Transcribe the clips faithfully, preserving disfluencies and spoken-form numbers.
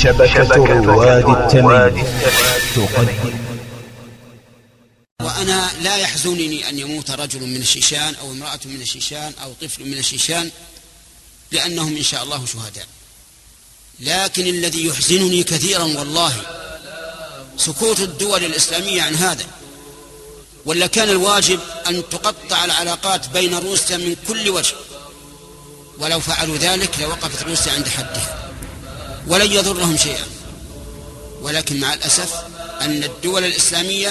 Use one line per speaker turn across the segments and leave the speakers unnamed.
شبكة رواد التميم تقدم.
وأنا لا يحزنني أن يموت رجل من الشيشان أو امرأة من الشيشان أو طفل من الشيشان، لأنهم إن شاء الله شهداء. لكن الذي يحزنني كثيرا والله سكوت الدول الإسلامية عن هذا، ولا كان الواجب أن تقطع العلاقات بين روسيا من كل وجه، ولو فعلوا ذلك لوقفت روسيا عند حدها ولن يضرهم شيئا. ولكن مع الأسف أن الدول الإسلامية،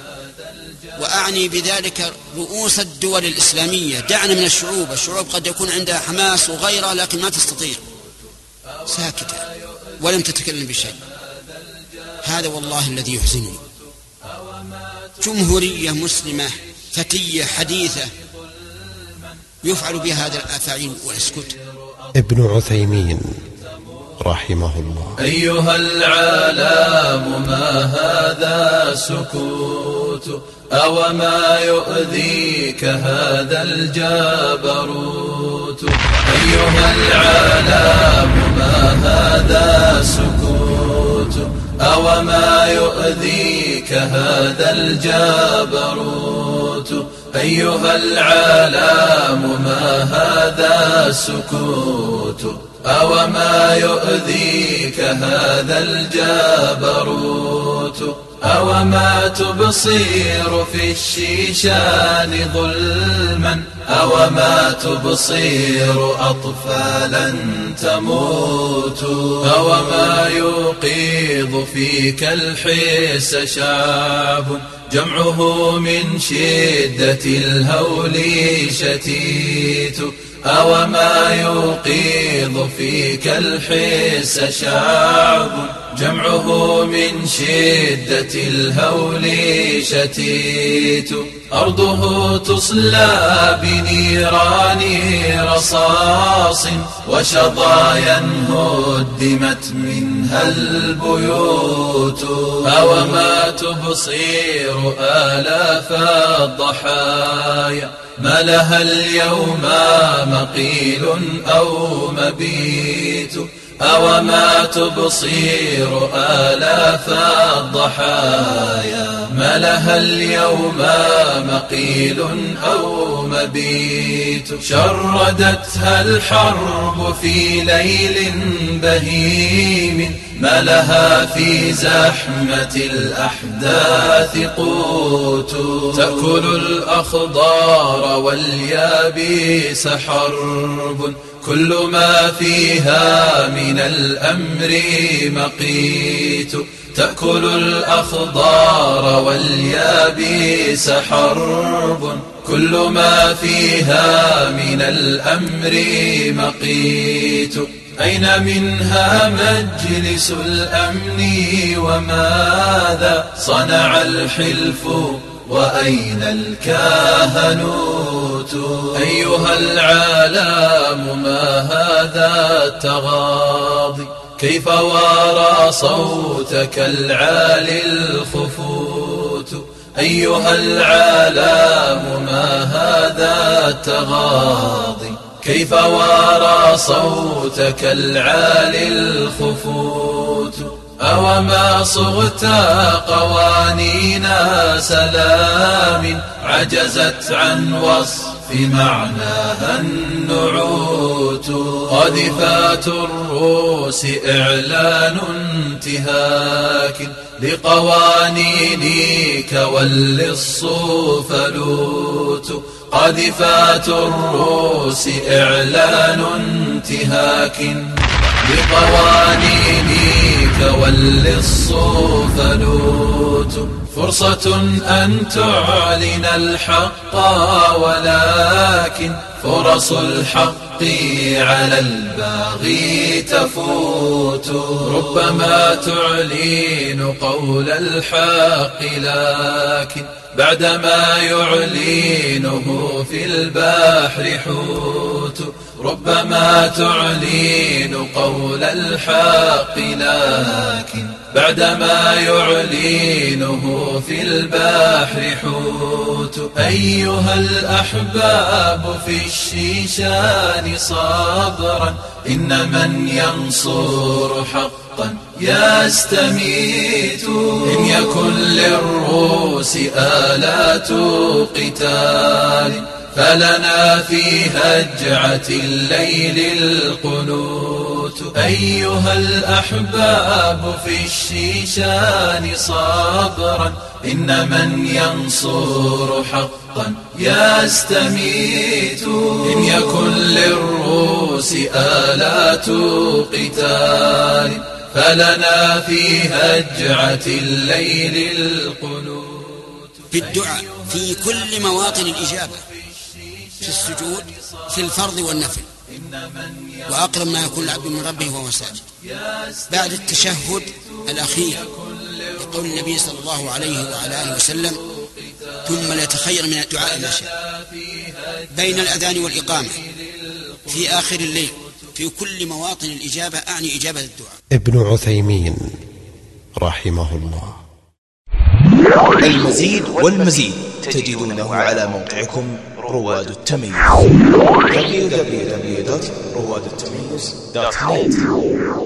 وأعني بذلك رؤوس الدول الإسلامية، دعنا من الشعوب، الشعوب قد يكون عندها حماس وغيرها لكن ما تستطيع، ساكتة ولم تتكلم بشيء. هذا والله الذي يحزنني. جمهورية مسلمة فتية حديثة يفعل بها هذا الأفاعيل ويسكت.
ابن عثيمين رحمه الله.
أيها العالم ما هذا سكوت، أو ما يؤذيك هذا الجبروت. أيها العالم ما هذا سكوت، أو ما يؤذيك هذا الجبروت. أيها العالم ما هذا سكوت، أو ما يؤذيك هذا الجبروت. أو ما تبصير في الشيشان ظلما، أو ما تبصير أطفالا تموت. أو ما يوقظ فيك الحس شعب جمعه من شدة الهول شتيت. أو ما يوقظ فيك الحس شعب جمعه من شدة الهول شتيت. أرضه تصلى بنيران رصاص، وشظايا هدمت منها البيوت. أو ما تبصير آلاف الضحايا ما لها اليوم مقيل أو مبيت. أو ما تبصير آلاف الضحايا ما لها اليوم مقيل أو مبيت. شردتها الحرب في ليل بهيم ما لها في زحمة الأحداث قوت. تأكل الأخضار واليابس حرب كل ما فيها من الأمر مقيت. تأكل الأخضار واليابس حرب كل ما فيها من الأمر مقيت. أين منها مجلس الأمن وماذا صنع الحلف وأين الكهنوت. أيها العالم ما هذا التغاضي، كيف وارى صوتك العالي الخفوت. أيها العالم ما هذا التغاضي، كيف وارى صوتك العالي الخفوت. أو ما صغت قوانين سلام عجزت عن وصف معناها النعوت. قاذفات الروس إعلان انتهاك لقوانينك واللص فلوت. قاذفات الروس إعلان انتهاك لقوانينك واللص فلوت. فرصة أن تعلن الحق ولكن فرص الحق على الباغي تفوت. ربما تعلن قول الحق لكن بعدما يعلنه في البحر حوت. ربما تعلن قول الحق لكن بعدما يعلنه في البحر حوت. أيها الأحباب في الشيشان صبرا، إن من ينصر حقا يستميت. إن يكن للروس آلات قتال فلنا في هجعة الليل القنوت. أيها الأحباب في الشيشان صبرا، إن من ينصر حقا يستميت. إن يكن للروس آلات قتال فلنا في هجعة الليل القنوت.
في الدعاء في كل مواطن الإجابة، في السجود، في الفرض والنفل، وأقرب ما يكون العبد من ربه وهو ساجد. بعد التشهد الأخير يقول النبي صلى الله عليه وعلى آله وسلم: ثم ليتخير من الدعاء ما شاء. بين الأذان والإقامة، في آخر الليل، في كل مواطن الإجابة، أعني إجابة الدعاء.
ابن عثيمين رحمه الله.
المزيد والمزيد تجدونه على موقعكم رواد التميز دبليو دبليو دبليو دوت رواد التميز دوت نت.